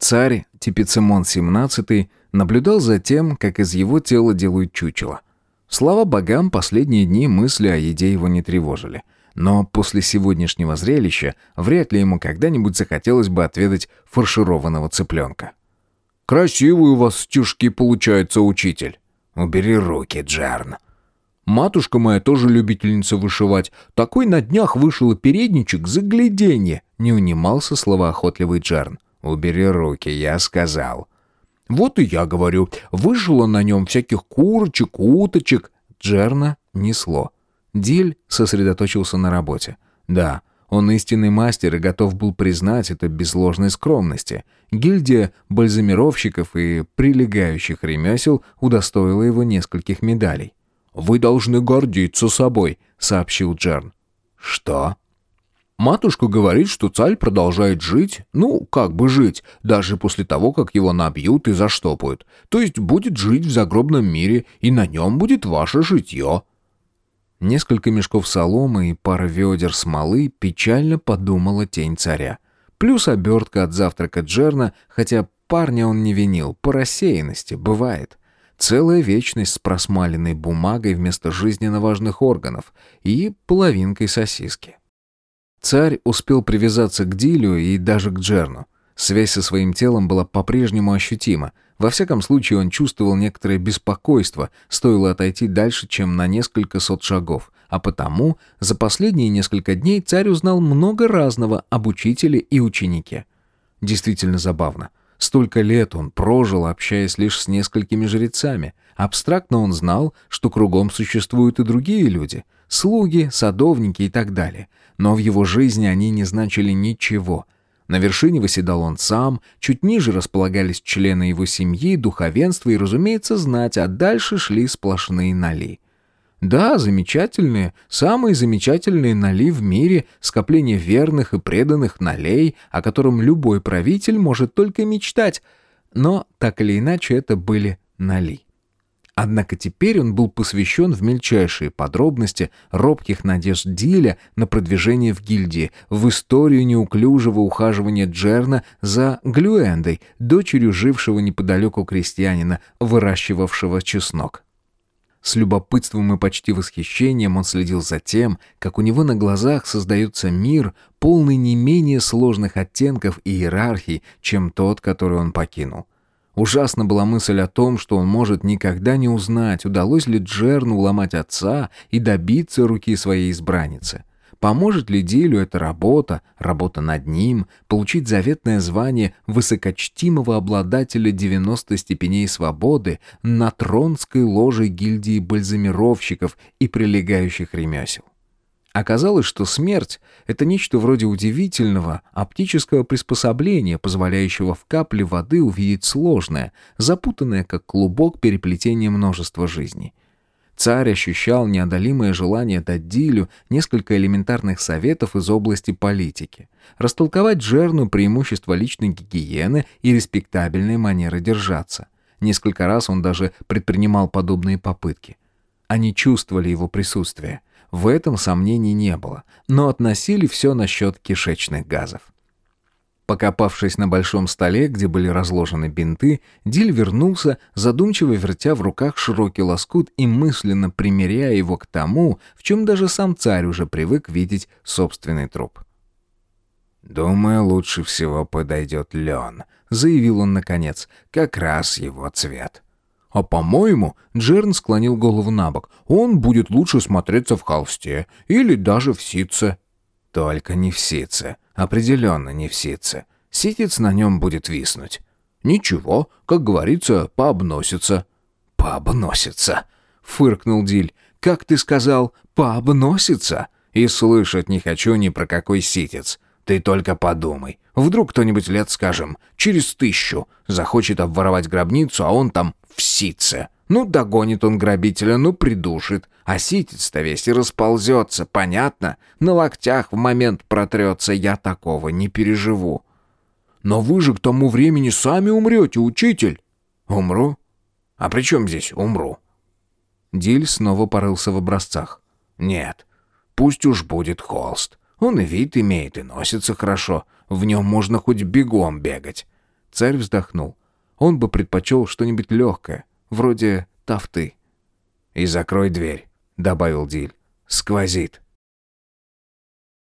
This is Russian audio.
Царь Типицимон XVII наблюдал за тем, как из его тела делают чучело. Слава богам, последние дни мысли о еде его не тревожили. Но после сегодняшнего зрелища вряд ли ему когда-нибудь захотелось бы отведать фаршированного цыпленка. «Красивые у вас стишки получаются, учитель». «Убери руки, Джерн». «Матушка моя тоже любительница вышивать. Такой на днях вышила передничек, загляденье», — не унимался словоохотливый Джерн. «Убери руки, я сказал». «Вот и я говорю, вышила на нем всяких курочек, уточек». Джерна несло. Диль сосредоточился на работе. Да, он истинный мастер и готов был признать это без ложной скромности. Гильдия бальзамировщиков и прилегающих ремесел удостоила его нескольких медалей. «Вы должны гордиться собой», — сообщил Джерн. «Что?» «Матушка говорит, что царь продолжает жить, как бы жить, даже после того, как его набьют и заштопают. То есть будет жить в загробном мире, и на нем будет ваше житье». Несколько мешков соломы и пара ведер смолы печально подумала тень царя. Плюс обертка от завтрака Джерна, хотя парня он не винил, по рассеянности, бывает. Целая вечность с просмаленной бумагой вместо жизненно важных органов и половинкой сосиски. Царь успел привязаться к Дилю и даже к Джерну. Связь со своим телом была по-прежнему ощутима. Во всяком случае, он чувствовал некоторое беспокойство, стоило отойти дальше, чем на несколько сот шагов. А потому за последние несколько дней царь узнал много разного об учителе и ученике. Действительно забавно. Столько лет он прожил, общаясь лишь с несколькими жрецами. Абстрактно он знал, что кругом существуют и другие люди. Слуги, садовники и так далее. Но в его жизни они не значили ничего. На вершине восседал он сам, чуть ниже располагались члены его семьи, духовенство и, разумеется, знать, а дальше шли сплошные ноли. Да, замечательные, самые замечательные ноли в мире, скопление верных и преданных нолей, о котором любой правитель может только мечтать. Но, так или иначе, это были ноли. Однако теперь он был посвящен в мельчайшие подробности робких надежд Диля на продвижение в гильдии, в историю неуклюжего ухаживания Джерна за Глюэндой, дочерью жившего неподалеку крестьянина, выращивавшего чеснок. С любопытством и почти восхищением он следил за тем, как у него на глазах создается мир, полный не менее сложных оттенков и иерархий, чем тот, который он покинул. Ужасна была мысль о том, что он может никогда не узнать, удалось ли Джерну уломать отца и добиться руки своей избранницы. Поможет ли Дилю эта работа над ним, получить заветное звание высокочтимого обладателя 90 степеней свободы на тронской ложе гильдии бальзамировщиков и прилегающих ремесел? Оказалось, что смерть — это нечто вроде удивительного оптического приспособления, позволяющего в капле воды увидеть сложное, запутанное как клубок переплетение множества жизней. Царь ощущал неодолимое желание дать Дилю несколько элементарных советов из области политики, растолковать Джерну преимущества личной гигиены и респектабельной манеры держаться. Несколько раз он даже предпринимал подобные попытки. Они чувствовали его присутствие. В этом сомнений не было, но относили все насчет кишечных газов. Покопавшись на большом столе, где были разложены бинты, Диль вернулся, задумчиво вертя в руках широкий лоскут и мысленно примеряя его к тому, в чем даже сам царь уже привык видеть собственный труп. «Думаю, лучше всего подойдет лен», — заявил он наконец, — «как раз его цвет». «А по-моему, — Джерн склонил голову набок, — он будет лучше смотреться в холсте или даже в ситце». «Только не в ситце. Определенно не в ситце. Ситец на нем будет виснуть». «Ничего, как говорится, пообносится». «Пообносится», — фыркнул Диль. «Как ты сказал, пообносится? И слышать не хочу ни про какой ситец. Ты только подумай. Вдруг кто-нибудь лет, скажем, через 1000 захочет обворовать гробницу, а он там в ситце. Догонит он грабителя, придушит. А ситец-то весь и расползется, понятно? На локтях в момент протрется, я такого не переживу». «Но вы же к тому времени сами умрете, учитель». «Умру? А при чем здесь умру?» Диль снова порылся в образцах. «Нет, пусть уж будет холст. Он и вид имеет, и носится хорошо. В нем можно хоть бегом бегать. Царь вздохнул. Он бы предпочел что-нибудь легкое, вроде тафты. «И закрой дверь», — добавил Диль. «Сквозит».